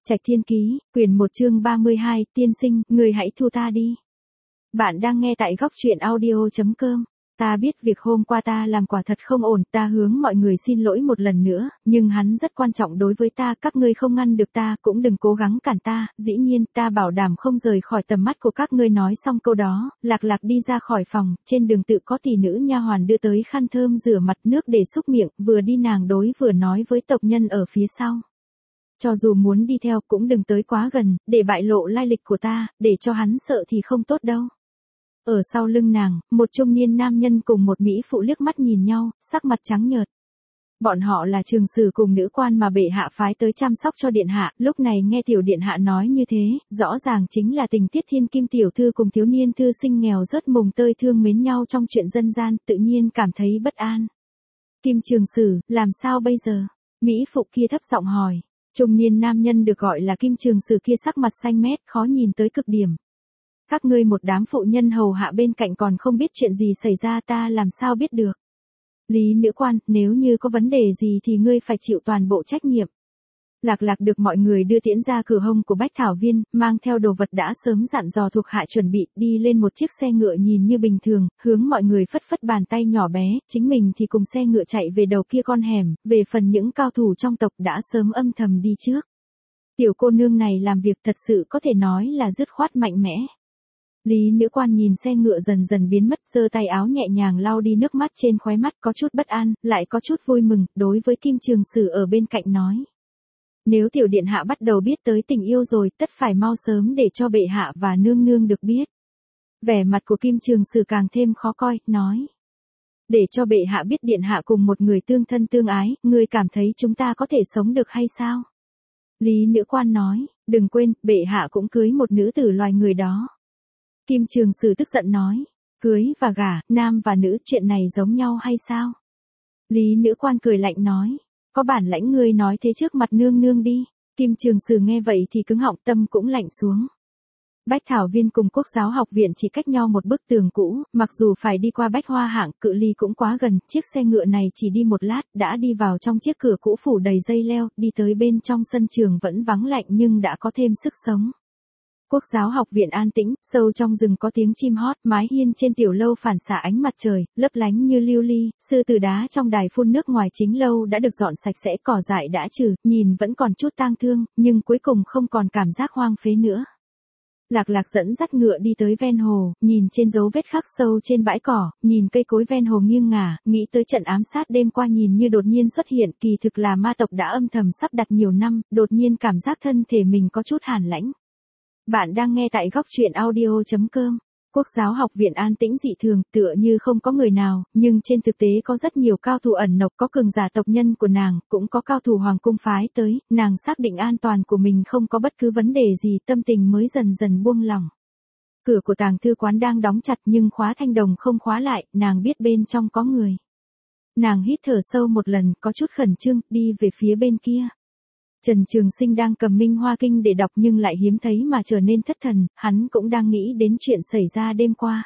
Trạch Thiên Ký, quyển 1 chương 32, tiên sinh, người hãy thu ta đi. Bạn đang nghe tại góc truyện audio.com. Ta biết việc hôm qua ta làm quả thật không ổn, ta hướng mọi người xin lỗi một lần nữa, nhưng hắn rất quan trọng đối với ta, các ngươi không ngăn được ta, cũng đừng cố gắng cản ta, dĩ nhiên, ta bảo đảm không rời khỏi tầm mắt của các ngươi. Nói xong câu đó, Lạc Lạc đi ra khỏi phòng, trên đường tự có tỷ nữ nha hoàn đưa tới khăn thơm rửa mặt, nước để xúc miệng, vừa đi nàng đối vừa nói với tộc nhân ở phía sau. Cho dù muốn đi theo cũng đừng tới quá gần, để bại lộ lai lịch của ta, để cho hắn sợ thì không tốt đâu. Ở sau lưng nàng, một trung niên nam nhân cùng một mỹ phụ liếc mắt nhìn nhau, sắc mặt trắng nhợt. Bọn họ là trường sử cùng nữ quan mà bệ hạ phái tới chăm sóc cho điện hạ, lúc này nghe tiểu điện hạ nói như thế, rõ ràng chính là tình tiết thiên kim tiểu thư cùng thiếu niên thư sinh nghèo rớt mùng tơi thương mến nhau trong chuyện dân gian, tự nhiên cảm thấy bất an. Kim Trường Sử, làm sao bây giờ? Mỹ phụ kia thấp giọng hỏi. Trung niên nam nhân được gọi là Kim Trường Sử kia sắc mặt xanh mét, khó nhìn tới cực điểm. Các ngươi một đám phụ nhân hầu hạ bên cạnh còn không biết chuyện gì xảy ra, ta làm sao biết được. Lý nữ quan, nếu như có vấn đề gì thì ngươi phải chịu toàn bộ trách nhiệm. Lạc Lạc được mọi người đưa tiễn ra cửa hông của Bách Thảo Viên, mang theo đồ vật đã sớm dặn dò thuộc hạ chuẩn bị, đi lên một chiếc xe ngựa nhìn như bình thường, hướng mọi người phất phất bàn tay nhỏ bé, chính mình thì cùng xe ngựa chạy về đầu kia con hẻm, về phần những cao thủ trong tộc đã sớm âm thầm đi trước. Tiểu cô nương này làm việc thật sự có thể nói là dứt khoát mạnh mẽ. Lý nữ quan nhìn xe ngựa dần dần biến mất, giơ tay áo nhẹ nhàng lau đi nước mắt trên khóe mắt, có chút bất an, lại có chút vui mừng, đối với Kim Trường Sử ở bên cạnh nói. Nếu tiểu điện hạ bắt đầu biết tới tình yêu rồi, tất phải mau sớm để cho bệ hạ và nương nương được biết. Vẻ mặt của Kim Trường Sử càng thêm khó coi, nói. Để cho bệ hạ biết điện hạ cùng một người tương thân tương ái, ngươi cảm thấy chúng ta có thể sống được hay sao? Lý nữ quan nói, đừng quên, bệ hạ cũng cưới một nữ tử loài người đó. Kim Trường Sử tức giận nói, cưới và gả, nam và nữ, chuyện này giống nhau hay sao? Lý nữ quan cười lạnh nói, có bản lãnh ngươi nói thế trước mặt nương nương đi. Kim Trường Sử nghe vậy thì cứng họng, tâm cũng lạnh xuống. Bách Thảo Viên cùng Quốc giáo học viện chỉ cách nhau một bức tường cũ, mặc dù phải đi qua Bách Hoa Hạng, cự ly cũng quá gần, chiếc xe ngựa này chỉ đi một lát, đã đi vào trong chiếc cửa cũ phủ đầy dây leo, đi tới bên trong sân trường vẫn vắng lạnh nhưng đã có thêm sức sống. Quốc giáo học viện an tĩnh, sâu trong rừng có tiếng chim hót, mái hiên trên tiểu lâu phản xạ ánh mặt trời, lấp lánh như lưu ly, sư tử đá trong đài phun nước ngoài chính lâu đã được dọn sạch sẽ, cỏ dại đã trừ, nhìn vẫn còn chút tang thương, nhưng cuối cùng không còn cảm giác hoang phế nữa. Lạc Lạc dẫn dắt ngựa đi tới ven hồ, nhìn trên dấu vết khắc sâu trên bãi cỏ, nhìn cây cối ven hồ nghiêng ngả, nghĩ tới trận ám sát đêm qua nhìn như đột nhiên xuất hiện, kỳ thực là ma tộc đã âm thầm sắp đặt nhiều năm, đột nhiên cảm giác thân thể mình có chút hàn lãnh. Bạn đang nghe tại góc truyện audio.com. Quốc giáo học viện an tĩnh dị thường, tựa như không có người nào, nhưng trên thực tế có rất nhiều cao thủ ẩn nộc, có cường giả tộc nhân của nàng, cũng có cao thủ hoàng cung phái tới, nàng xác định an toàn của mình không có bất cứ vấn đề gì, tâm tình mới dần dần buông lỏng. Cửa của tàng thư quán đang đóng chặt nhưng khóa thanh đồng không khóa lại, nàng biết bên trong có người. Nàng hít thở sâu một lần, có chút khẩn trương, đi về phía bên kia. Trần Trường Sinh đang cầm Minh Hoa Kinh để đọc nhưng lại hiếm thấy mà trở nên thất thần, hắn cũng đang nghĩ đến chuyện xảy ra đêm qua.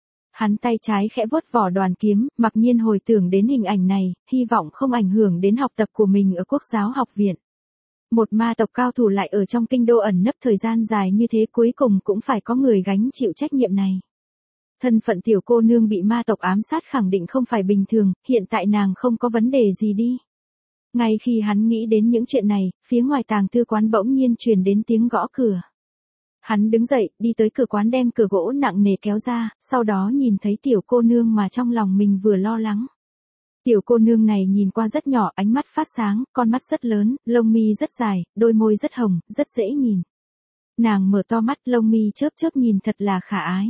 Hắn tay trái khẽ vuốt vỏ đoàn kiếm, mặc nhiên hồi tưởng đến hình ảnh này, hy vọng không ảnh hưởng đến học tập của mình ở Quốc giáo học viện. Một ma tộc cao thủ lại ở trong kinh đô ẩn nấp thời gian dài như thế, cuối cùng cũng phải có người gánh chịu trách nhiệm này. Thân phận tiểu cô nương bị ma tộc ám sát khẳng định không phải bình thường, hiện tại nàng không có vấn đề gì đi. Ngay khi hắn nghĩ đến những chuyện này, phía ngoài tàng thư quán bỗng nhiên truyền đến tiếng gõ cửa. Hắn đứng dậy, đi tới cửa quán đem cửa gỗ nặng nề kéo ra, sau đó nhìn thấy tiểu cô nương mà trong lòng mình vừa lo lắng. Tiểu cô nương này nhìn qua rất nhỏ, ánh mắt phát sáng, con mắt rất lớn, lông mi rất dài, đôi môi rất hồng, rất dễ nhìn. Nàng mở to mắt, lông mi chớp chớp nhìn thật là khả ái.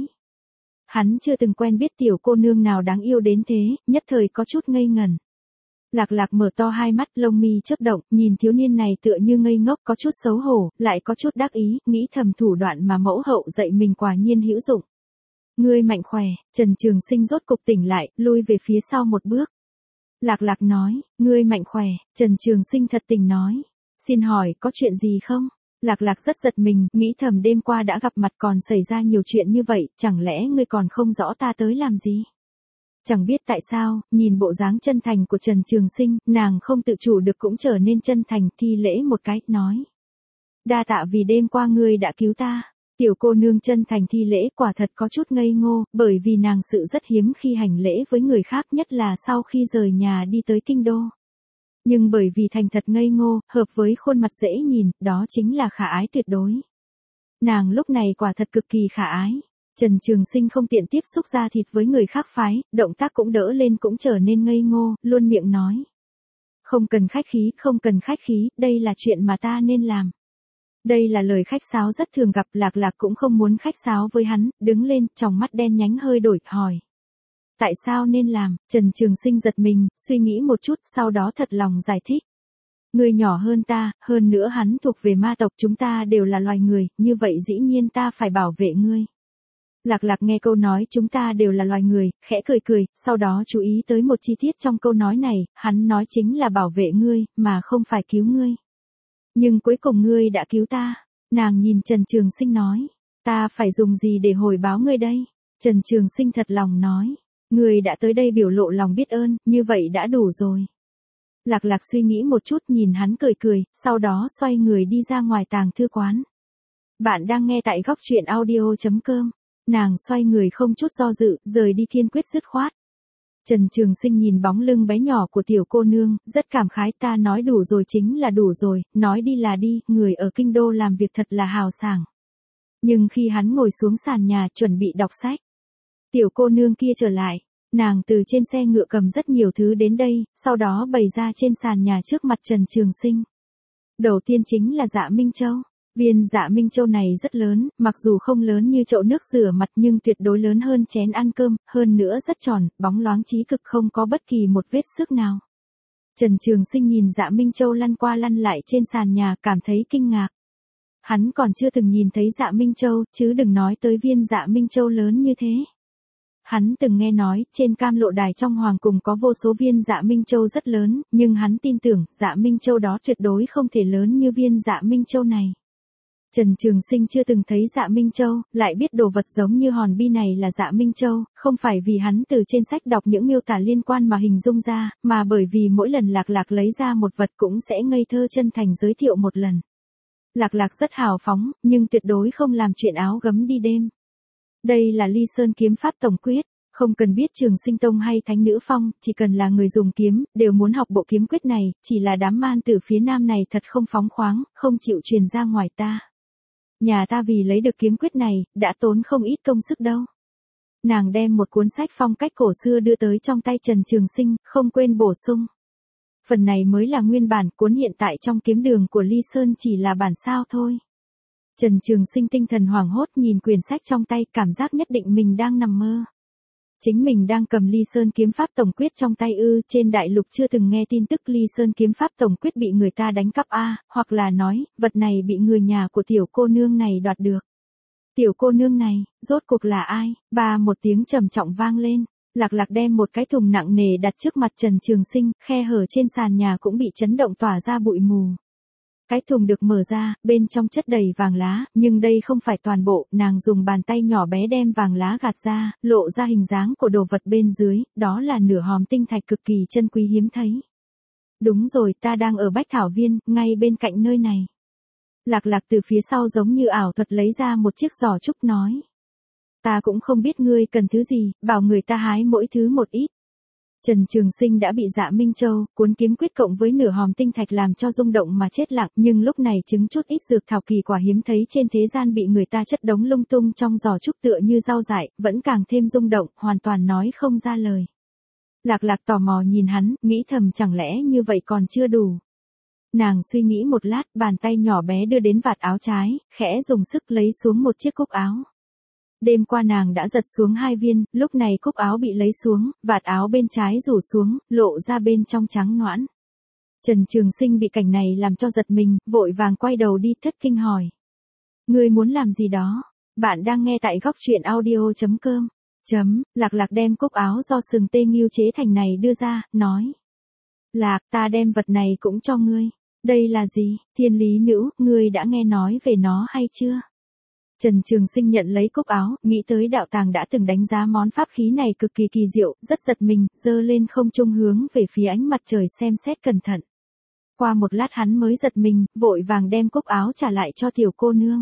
Hắn chưa từng quen biết tiểu cô nương nào đáng yêu đến thế, nhất thời có chút ngây ngẩn. Lạc Lạc mở to hai mắt, lông mi chớp động, nhìn thiếu niên này tựa như ngây ngốc, có chút xấu hổ, lại có chút đắc ý, nghĩ thầm thủ đoạn mà mẫu hậu dạy mình quả nhiên hữu dụng. Ngươi mạnh khỏe. Trần Trường Sinh rốt cục tỉnh lại, lui về phía sau một bước. Lạc Lạc nói, ngươi mạnh khỏe. Trần Trường Sinh thật tình nói, xin hỏi có chuyện gì không? Lạc Lạc rất giật mình, nghĩ thầm đêm qua đã gặp mặt còn xảy ra nhiều chuyện như vậy, chẳng lẽ ngươi còn không rõ ta tới làm gì? Chẳng biết tại sao, nhìn bộ dáng chân thành của Trần Trường Sinh, nàng không tự chủ được cũng trở nên chân thành, thi lễ một cái, nói. Đa tạ vì đêm qua ngươi đã cứu ta. Tiểu cô nương chân thành thi lễ, quả thật có chút ngây ngô, bởi vì nàng sự rất hiếm khi hành lễ với người khác, nhất là sau khi rời nhà đi tới kinh đô. Nhưng bởi vì thành thật ngây ngô, hợp với khuôn mặt dễ nhìn, đó chính là khả ái tuyệt đối. Nàng lúc này quả thật cực kỳ khả ái. Trần Trường Sinh không tiện tiếp xúc da thịt với người khác phái, động tác cũng đỡ lên cũng trở nên ngây ngô, luôn miệng nói. Không cần khách khí, không cần khách khí, đây là chuyện mà ta nên làm. Đây là lời khách sáo rất thường gặp, Lạc Lạc cũng không muốn khách sáo với hắn, đứng lên, tròng mắt đen nhánh hơi đổi, hỏi. Tại sao nên làm? Trần Trường Sinh giật mình, suy nghĩ một chút, sau đó thật lòng giải thích. Ngươi nhỏ hơn ta, hơn nữa hắn thuộc về ma tộc, chúng ta đều là loài người, như vậy dĩ nhiên ta phải bảo vệ ngươi. Lạc Lạc nghe câu nói chúng ta đều là loài người, khẽ cười cười, sau đó chú ý tới một chi tiết trong câu nói này, hắn nói chính là bảo vệ ngươi, mà không phải cứu ngươi. Nhưng cuối cùng ngươi đã cứu ta. Nàng nhìn Trần Trường Sinh nói, ta phải dùng gì để hồi báo ngươi đây? Trần Trường Sinh thật lòng nói, ngươi đã tới đây biểu lộ lòng biết ơn, như vậy đã đủ rồi. Lạc Lạc suy nghĩ một chút, nhìn hắn cười cười, sau đó xoay người đi ra ngoài tàng thư quán. Bạn đang nghe tại góc truyện audio.com. Nàng xoay người không chút do dự, rời đi kiên quyết dứt khoát. Trần Trường Sinh nhìn bóng lưng bé nhỏ của tiểu cô nương, rất cảm khái, ta nói đủ rồi chính là đủ rồi, nói đi là đi, người ở kinh đô làm việc thật là hào sảng. Nhưng khi hắn ngồi xuống sàn nhà chuẩn bị đọc sách, tiểu cô nương kia trở lại, nàng từ trên xe ngựa cầm rất nhiều thứ đến đây, sau đó bày ra trên sàn nhà trước mặt Trần Trường Sinh. Đầu tiên chính là Dạ Minh Châu. Viên Dạ Minh Châu này rất lớn, mặc dù không lớn như chậu nước rửa mặt nhưng tuyệt đối lớn hơn chén ăn cơm, hơn nữa rất tròn, bóng loáng chí cực, không có bất kỳ một vết xước nào. Trần Trường Sinh nhìn Dạ Minh Châu lăn qua lăn lại trên sàn nhà, cảm thấy kinh ngạc. Hắn còn chưa từng nhìn thấy Dạ Minh Châu, chứ đừng nói tới viên Dạ Minh Châu lớn như thế. Hắn từng nghe nói, trên Cam Lộ Đài trong hoàng cung có vô số viên Dạ Minh Châu rất lớn, nhưng hắn tin tưởng, Dạ Minh Châu đó tuyệt đối không thể lớn như viên Dạ Minh Châu này. Trần Trường Sinh chưa từng thấy Dạ Minh Châu, lại biết đồ vật giống như hòn bi này là Dạ Minh Châu, không phải vì hắn từ trên sách đọc những miêu tả liên quan mà hình dung ra, mà bởi vì mỗi lần Lạc Lạc lấy ra một vật cũng sẽ ngây thơ chân thành giới thiệu một lần. Lạc Lạc rất hào phóng, nhưng tuyệt đối không làm chuyện áo gấm đi đêm. Đây là Ly Sơn kiếm pháp tổng quyết, không cần biết Trường Sinh Tông hay Thánh Nữ Phong, chỉ cần là người dùng kiếm, đều muốn học bộ kiếm quyết này, chỉ là đám man tử phía Nam này thật không phóng khoáng, không chịu truyền ra ngoài ta. Nhà ta vì lấy được kiếm quyết này, đã tốn không ít công sức đâu. Nàng đem một cuốn sách phong cách cổ xưa đưa tới trong tay Trần Trường Sinh, không quên bổ sung. Phần này mới là nguyên bản, cuốn hiện tại trong kiếm đường của Ly Sơn chỉ là bản sao thôi. Trần Trường Sinh tinh thần hoảng hốt nhìn quyển sách trong tay, cảm giác nhất định mình đang nằm mơ. Chính mình đang cầm Ly Sơn kiếm pháp tổng quyết trong tay ư? Trên đại lục chưa từng nghe tin tức Ly Sơn kiếm pháp tổng quyết bị người ta đánh cắp hoặc là nói, vật này bị người nhà của tiểu cô nương này đoạt được. Tiểu cô nương này, rốt cuộc là ai? Ba một tiếng trầm trọng vang lên, Lạc Lạc đem một cái thùng nặng nề đặt trước mặt Trần Trường Sinh, khe hở trên sàn nhà cũng bị chấn động tỏa ra bụi mù. Cái thùng được mở ra, bên trong chất đầy vàng lá, nhưng đây không phải toàn bộ, nàng dùng bàn tay nhỏ bé đem vàng lá gạt ra, lộ ra hình dáng của đồ vật bên dưới, đó là nửa hòm tinh thạch cực kỳ chân quý hiếm thấy. Đúng rồi, ta đang ở Bách Thảo Viên, ngay bên cạnh nơi này. Lạc Lạc từ phía sau giống như ảo thuật lấy ra một chiếc giỏ trúc nói. Ta cũng không biết ngươi cần thứ gì, bảo người ta hái mỗi thứ một ít. Trần Trường Sinh đã bị Dạ Minh Châu, cuốn kiếm quyết cộng với nửa hòm tinh thạch làm cho rung động mà chết lặng, nhưng lúc này chứng chút ít dược thảo kỳ quả hiếm thấy trên thế gian bị người ta chất đống lung tung trong giỏ trúc tựa như rau dại, vẫn càng thêm rung động, hoàn toàn nói không ra lời. Lạc Lạc tò mò nhìn hắn, nghĩ thầm chẳng lẽ như vậy còn chưa đủ. Nàng suy nghĩ một lát, bàn tay nhỏ bé đưa đến vạt áo trái, khẽ dùng sức lấy xuống một chiếc cúc áo. Đêm qua nàng đã giật xuống 2 viên, lúc này cúc áo bị lấy xuống, vạt áo bên trái rủ xuống, lộ ra bên trong trắng nõn. Trần Trường Sinh bị cảnh này làm cho giật mình, vội vàng quay đầu đi thất kinh hỏi. Ngươi muốn làm gì đó? Bạn đang nghe tại góc truyện audio.com. Lạc Lạc đem cúc áo do sừng tê nghiêu chế thành này đưa ra, nói. Lạc, ta đem vật này cũng cho ngươi. Đây là gì? Thiên lý nữ, ngươi đã nghe nói về nó hay chưa? Trần Trường Sinh nhận lấy cúc áo, nghĩ tới đạo tàng đã từng đánh giá món pháp khí này cực kỳ kỳ diệu, rất giật mình, giơ lên không trung hướng về phía ánh mặt trời xem xét cẩn thận. Qua một lát hắn mới giật mình, vội vàng đem cúc áo trả lại cho tiểu cô nương.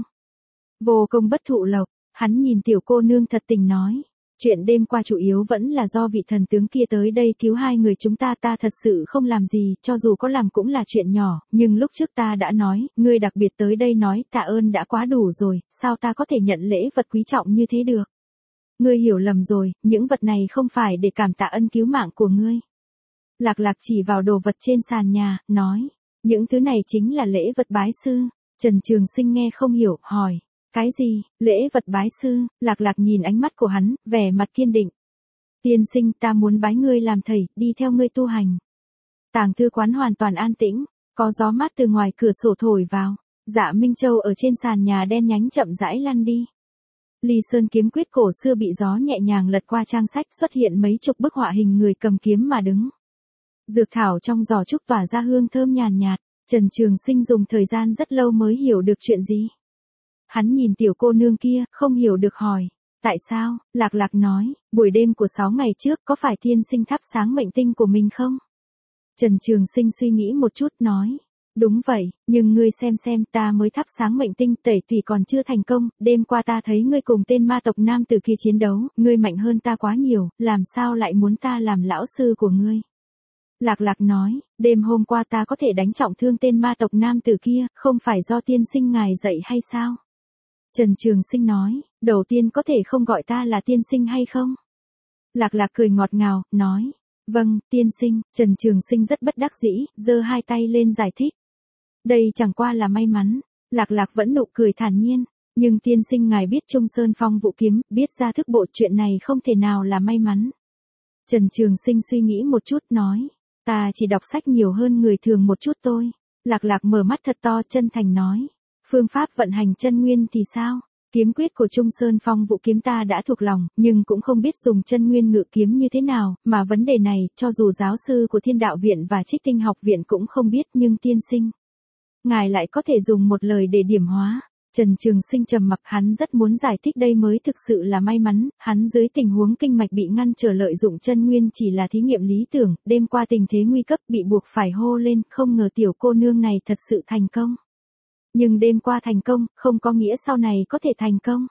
Vô công bất thụ lộc, hắn nhìn tiểu cô nương thật tình nói. Chuyện đêm qua chủ yếu vẫn là do vị thần tướng kia tới đây cứu hai người chúng ta thật sự không làm gì, cho dù có làm cũng là chuyện nhỏ, nhưng lúc trước ta đã nói, ngươi đặc biệt tới đây nói tạ ơn đã quá đủ rồi, sao ta có thể nhận lễ vật quý trọng như thế được. Ngươi hiểu lầm rồi, những vật này không phải để cảm tạ ân cứu mạng của ngươi. Lạc Lạc chỉ vào đồ vật trên sàn nhà, nói, những thứ này chính là lễ vật bái sư. Trần Trường Sinh nghe không hiểu, hỏi. Cái gì, lễ vật bái sư? Lạc Lạc nhìn ánh mắt của hắn, vẻ mặt kiên định. Tiên sinh, ta muốn bái ngươi làm thầy, đi theo ngươi tu hành. Tàng thư quán hoàn toàn an tĩnh, có gió mát từ ngoài cửa sổ thổi vào. Dạ Minh Châu ở trên sàn nhà đen nhánh chậm rãi lăn đi. Ly Sơn kiếm quyết cổ xưa bị gió nhẹ nhàng lật qua trang sách, xuất hiện mấy chục bức họa hình người cầm kiếm mà đứng. Dược thảo trong giỏ trúc tỏa ra hương thơm nhàn nhạt. Trần Trường Sinh dùng thời gian rất lâu mới hiểu được chuyện gì. Hắn nhìn tiểu cô nương kia, không hiểu được hỏi. Tại sao? Lạc Lạc nói, buổi đêm của 6 ngày trước có phải tiên sinh thắp sáng mệnh tinh của mình không? Trần Trường Sinh suy nghĩ một chút nói. Đúng vậy, nhưng ngươi xem ta mới thắp sáng mệnh tinh tẩy tùy còn chưa thành công, đêm qua ta thấy ngươi cùng tên ma tộc nam tử kia chiến đấu, ngươi mạnh hơn ta quá nhiều, làm sao lại muốn ta làm lão sư của ngươi? Lạc Lạc nói, đêm hôm qua ta có thể đánh trọng thương tên ma tộc nam tử kia, không phải do tiên sinh ngài dạy hay sao? Trần Trường Sinh nói, đầu tiên có thể không gọi ta là tiên sinh hay không? Lạc Lạc cười ngọt ngào, nói, vâng, tiên sinh. Trần Trường Sinh rất bất đắc dĩ, giơ hai tay lên giải thích. Đây chẳng qua là may mắn. Lạc Lạc vẫn nụ cười thản nhiên, nhưng tiên sinh ngài biết Trung Sơn Phong Vũ kiếm, biết ra thức bộ, chuyện này không thể nào là may mắn. Trần Trường Sinh suy nghĩ một chút nói, ta chỉ đọc sách nhiều hơn người thường một chút thôi. Lạc Lạc mở mắt thật to, chân thành nói, phương pháp vận hành chân nguyên thì sao? Kiếm quyết của Trung Sơn Phong Vũ kiếm ta đã thuộc lòng, nhưng cũng không biết dùng chân nguyên ngự kiếm như thế nào, mà vấn đề này, cho dù giáo sư của Thiên Đạo Viện và Trích Tinh Học Viện cũng không biết, nhưng tiên sinh, ngài lại có thể dùng một lời để điểm hóa. Trần Trường Sinh trầm mặc, hắn rất muốn giải thích đây mới thực sự là may mắn, hắn dưới tình huống kinh mạch bị ngăn trở lợi dụng chân nguyên chỉ là thí nghiệm lý tưởng, đêm qua tình thế nguy cấp bị buộc phải hô lên, không ngờ tiểu cô nương này thật sự thành công. Nhưng đêm qua thành công, không có nghĩa sau này có thể thành công.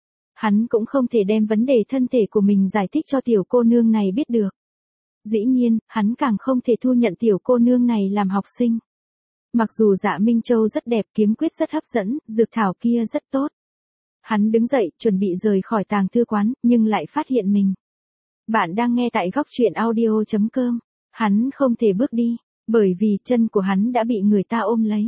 Hắn cũng không thể đem vấn đề thân thể của mình giải thích cho tiểu cô nương này biết được. Dĩ nhiên, hắn càng không thể thu nhận tiểu cô nương này làm học sinh. Mặc dù Dạ Minh Châu rất đẹp, kiếm quyết rất hấp dẫn, dược thảo kia rất tốt. Hắn đứng dậy, chuẩn bị rời khỏi tàng thư quán, nhưng lại phát hiện mình. Bạn đang nghe tại góc truyện audio.com. Hắn không thể bước đi, bởi vì chân của hắn đã bị người ta ôm lấy.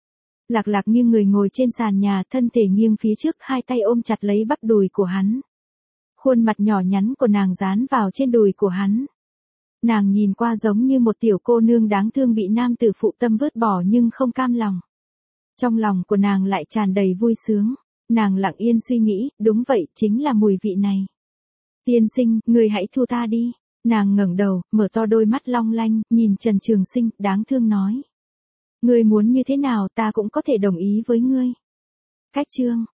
Lạc Lạc như người ngồi trên sàn nhà, thân thể nghiêng phía trước, hai tay ôm chặt lấy bắp đùi của hắn. Khuôn mặt nhỏ nhắn của nàng dán vào trên đùi của hắn. Nàng nhìn qua giống như một tiểu cô nương đáng thương bị nam tử phụ tâm vứt bỏ nhưng không cam lòng. Trong lòng của nàng lại tràn đầy vui sướng. Nàng lặng yên suy nghĩ, đúng vậy, chính là mùi vị này. Tiên sinh, người hãy thu ta đi. Nàng ngẩng đầu, mở to đôi mắt long lanh, nhìn Trần Trường Sinh, đáng thương nói. Ngươi muốn như thế nào ta cũng có thể đồng ý với ngươi. Cách chương